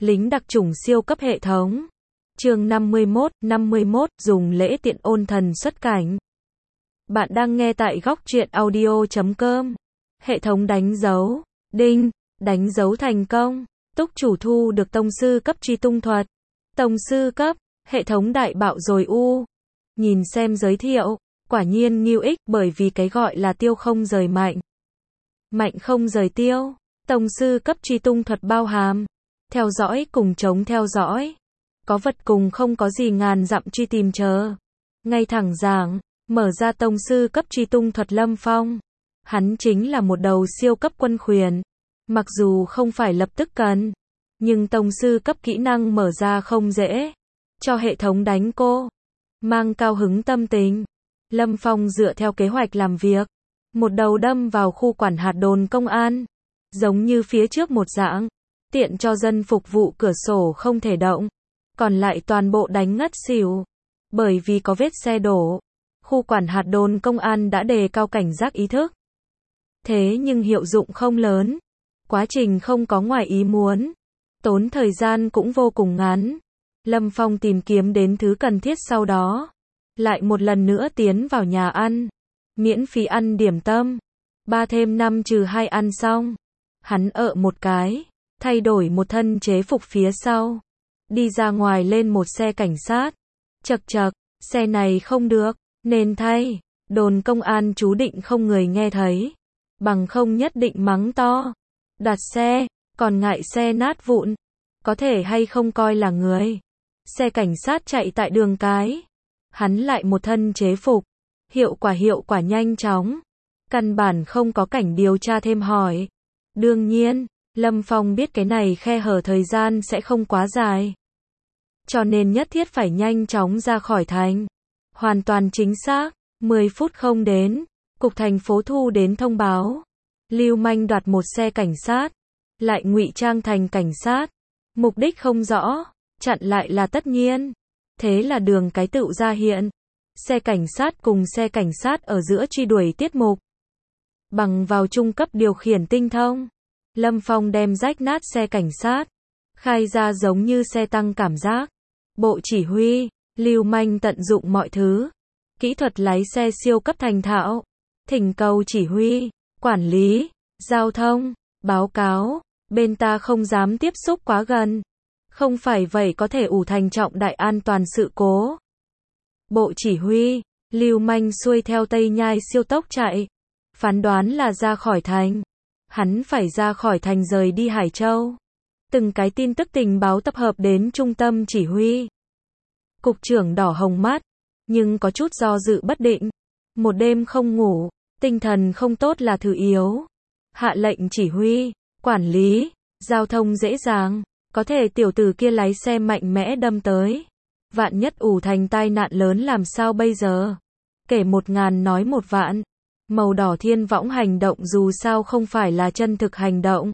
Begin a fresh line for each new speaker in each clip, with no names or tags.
lính đặc chủng siêu cấp hệ thống. Chương 51, dùng lễ tiện ôn thần xuất cảnh. Bạn đang nghe tại góc truyện audio.com. Hệ thống đánh dấu. Đinh, đánh dấu thành công. Túc chủ thu được tông sư cấp truy tung thuật. Tông sư cấp, hệ thống đại bạo rồi u. Nhìn xem giới thiệu, quả nhiên nghiêu ích bởi vì cái gọi là tiêu không rời mạnh. Mạnh không rời tiêu. Tông sư cấp truy tung thuật bao hàm theo dõi cùng chống theo dõi. Có vật cùng không có gì ngàn dặm truy tìm chờ. Ngay thẳng giảng, mở ra tông sư cấp truy tung thuật Lâm Phong. Hắn chính là một đầu siêu cấp quân khuyển. Mặc dù không phải lập tức cần, nhưng tông sư cấp kỹ năng mở ra không dễ. Cho hệ thống đánh cô. Mang cao hứng tâm tình, Lâm Phong dựa theo kế hoạch làm việc. Một đầu đâm vào khu quản hạt đồn công an. Giống như phía trước một dạng. Tiện cho dân phục vụ cửa sổ không thể động. Còn lại toàn bộ đánh ngất xỉu. Bởi vì có vết xe đổ. Khu quản hạt đồn công an đã đề cao cảnh giác ý thức. Thế nhưng hiệu dụng không lớn. Quá trình không có ngoài ý muốn. Tốn thời gian cũng vô cùng ngắn. Lâm Phong tìm kiếm đến thứ cần thiết sau đó. Lại một lần nữa tiến vào nhà ăn. Miễn phí ăn điểm tâm. 3 thêm 5 trừ 2 ăn xong. Hắn một cái. Thay đổi một thân chế phục phía sau. Đi ra ngoài lên một xe cảnh sát. Chậc chậc, xe này không được, nên thay. Đồn công an chú định không người nghe thấy. Bằng không nhất định mắng to. Đặt xe, còn ngại xe nát vụn. Có thể hay không coi là người. Xe cảnh sát chạy tại đường cái. Hắn lại một thân chế phục. Hiệu quả nhanh chóng. Căn bản không có cảnh điều tra thêm hỏi. Đương nhiên, Lâm Phong biết cái này khe hở thời gian sẽ không quá dài. Cho nên nhất thiết phải nhanh chóng ra khỏi thành. Hoàn toàn chính xác, 10 phút không đến, cục thành phố thu đến thông báo. Lưu manh đoạt một xe cảnh sát, lại ngụy trang thành cảnh sát. Mục đích không rõ, chặn lại là tất nhiên. Thế là đường cái tựu ra hiện. Xe cảnh sát cùng xe cảnh sát ở giữa truy đuổi tiết mục. Bằng vào trung cấp điều khiển tinh thông. Lâm Phong đem rách nát xe cảnh sát. Khai ra giống như xe tăng cảm giác. Bộ chỉ huy, lưu manh tận dụng mọi thứ. Kỹ thuật lái xe siêu cấp thành thạo. Thỉnh cầu chỉ huy, quản lý, giao thông, báo cáo. Bên ta không dám tiếp xúc quá gần. Không phải vậy có thể ủ thành trọng đại an toàn sự cố. Bộ chỉ huy, lưu manh xuôi theo Tây Nhai siêu tốc chạy. Phán đoán là ra khỏi thành. Hắn phải ra khỏi thành rời đi Hải Châu. Từng cái tin tức tình báo tập hợp đến trung tâm chỉ huy. Cục trưởng đỏ hồng mắt, nhưng có chút do dự bất định. Một đêm không ngủ, tinh thần không tốt là thứ yếu. Hạ lệnh chỉ huy, quản lý, giao thông dễ dàng. Có thể tiểu tử kia lái xe mạnh mẽ đâm tới. Vạn nhất ủ thành tai nạn lớn làm sao bây giờ? Kể 1000 nói 1 vạn. Màu đỏ thiên võng hành động dù sao không phải là chân thực hành động.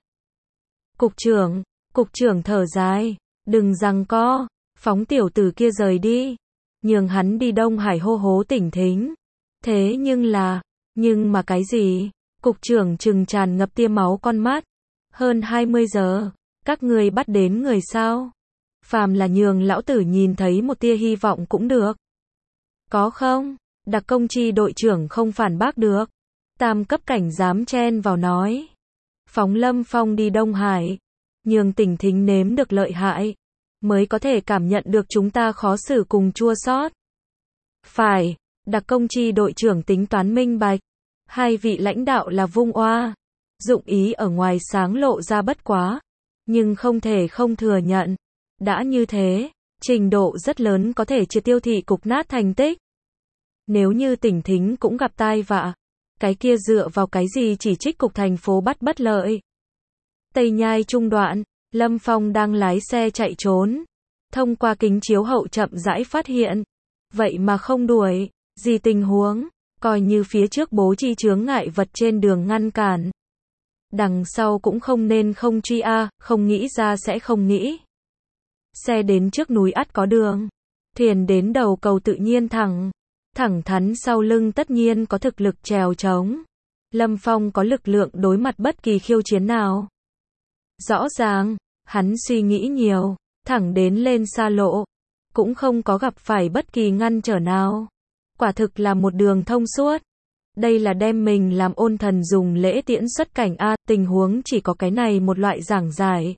Cục trưởng thở dài. Đừng giằng co, phóng tiểu tử kia rời đi. Nhường hắn đi Đông Hải hô hố tỉnh thính. Thế nhưng mà cái gì? Cục trưởng trừng tràn ngập tia máu con mắt. Hơn 20 giờ, các ngươi bắt đến người sao? Phàm là nhường lão tử nhìn thấy một tia hy vọng cũng được. Có không? Đặc công chi đội trưởng không phản bác được. Tam cấp cảnh dám chen vào nói. Phóng Lâm Phong đi Đông Hải. Nhường tỉnh thính nếm được lợi hại. Mới có thể cảm nhận được chúng ta khó xử cùng chua xót. Phải, đặc công chi đội trưởng tính toán minh bạch. Hai vị lãnh đạo là vung oa. Dụng ý ở ngoài sáng lộ ra bất quá. Nhưng không thể không thừa nhận. Đã như thế, trình độ rất lớn có thể triệt tiêu thị cục nát thành tích. Nếu như tỉnh thính cũng gặp tai vạ, cái kia dựa vào cái gì chỉ trích cục thành phố bắt bất lợi. Tây Nhai trung đoạn, Lâm Phong đang lái xe chạy trốn. Thông qua kính chiếu hậu chậm rãi phát hiện. Vậy mà không đuổi, gì tình huống, coi như phía trước bố trí chướng ngại vật trên đường ngăn cản. Đằng sau cũng không nên không truy không nghĩ ra sẽ không nghĩ. Xe đến trước núi ắt có đường. Thuyền đến đầu cầu tự nhiên thẳng thắn sau lưng tất nhiên có thực lực trèo trống. Lâm Phong có lực lượng đối mặt bất kỳ khiêu chiến nào. Rõ ràng, Hắn suy nghĩ nhiều, thẳng đến lên xa lộ, cũng không có gặp phải bất kỳ ngăn trở nào. Quả thực là một đường thông suốt. Đây là đem mình làm ôn thần dùng lễ tiễn xuất cảnh a, tình huống chỉ có cái này một loại giảng giải.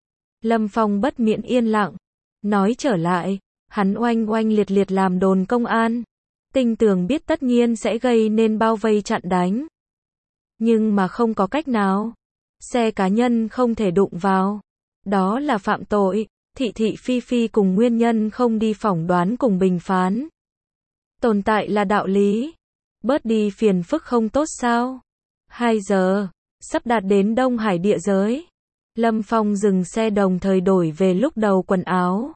Lâm Phong bất miễn yên lặng, nói trở lại, hắn oanh oanh liệt liệt làm đồn công an, tinh tường biết tất nhiên sẽ gây nên bao vây chặn đánh. Nhưng mà không có cách nào, xe cá nhân không thể đụng vào, đó là phạm tội, thị thị phi phi cùng nguyên nhân không đi phỏng đoán cùng bình phán. Tồn tại là đạo lý, bớt đi phiền phức không tốt sao? 2 giờ, sắp đạt đến Đông Hải địa giới. Lâm Phong dừng xe đồng thời đổi về lúc đầu quần áo.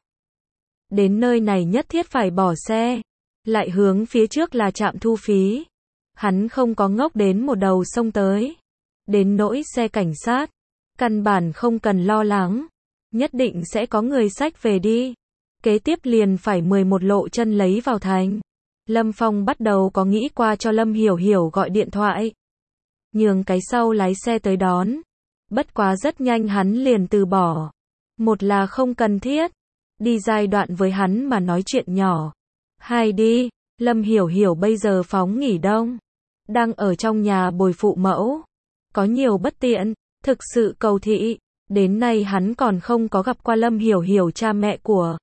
Đến nơi này nhất thiết phải bỏ xe, lại hướng phía trước là trạm thu phí. Hắn không có ngốc đến một đầu sông tới. Đến nỗi xe cảnh sát, căn bản không cần lo lắng, nhất định sẽ có người xách về đi. Kế tiếp liền phải 11 lộ chân lấy vào thành. Lâm Phong bắt đầu có nghĩ qua cho Lâm Hiểu Hiểu gọi điện thoại, nhường cái sau lái xe tới đón. Bất quá rất nhanh hắn liền từ bỏ. Một là không cần thiết, đi giai đoạn với hắn mà nói chuyện nhỏ. 2 đi, Lâm Hiểu Hiểu bây giờ phóng nghỉ đông, đang ở trong nhà bồi phụ mẫu. Có nhiều bất tiện, thực sự cầu thị. Đến nay hắn còn không có gặp qua Lâm Hiểu Hiểu cha mẹ của.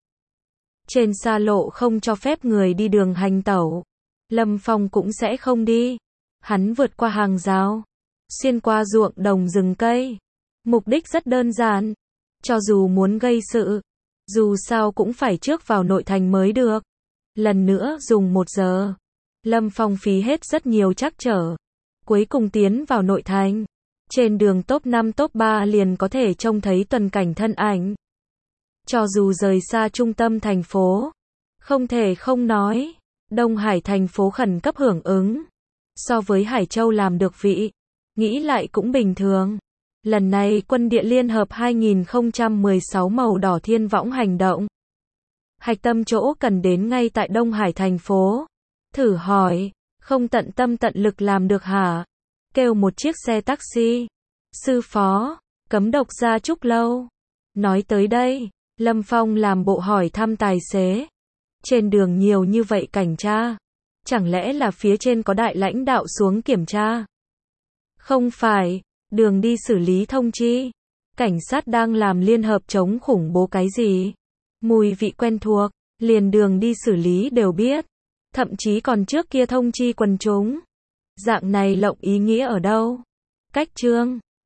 Trên xa lộ không cho phép người đi đường hành tẩu. Lâm Phong cũng sẽ không đi. Hắn vượt qua hàng rào, xuyên qua ruộng đồng rừng cây. Mục đích rất đơn giản. Cho dù muốn gây sự, dù sao cũng phải trước vào nội thành mới được. Lần nữa dùng 1 giờ. Lâm Phong phí hết rất nhiều trắc trở. Cuối cùng tiến vào nội thành. Trên đường top 5 top 3 liền có thể trông thấy tuần cảnh thân ảnh. Cho dù rời xa trung tâm thành phố, không thể không nói, Đông Hải thành phố khẩn cấp hưởng ứng. So với Hải Châu làm được vị, nghĩ lại cũng bình thường. Lần này quân địa liên hợp 2016 màu đỏ thiên võng hành động. Hạch tâm chỗ cần đến ngay tại Đông Hải thành phố. Thử hỏi, không tận tâm tận lực làm được hả? Kêu một chiếc xe taxi. Sư phó, cấm độc gia Trúc Lâu. Nói tới đây, Lâm Phong làm bộ hỏi thăm tài xế. Trên đường nhiều như vậy cảnh tra, chẳng lẽ là phía trên có đại lãnh đạo xuống kiểm tra? Không phải, đường đi xử lý thông chi. Cảnh sát đang làm liên hợp chống khủng bố cái gì? Mùi vị quen thuộc, liền đường đi xử lý đều biết. Thậm chí còn trước kia thông chi quần chúng. Dạng này lộng ý nghĩa ở đâu? Cách chương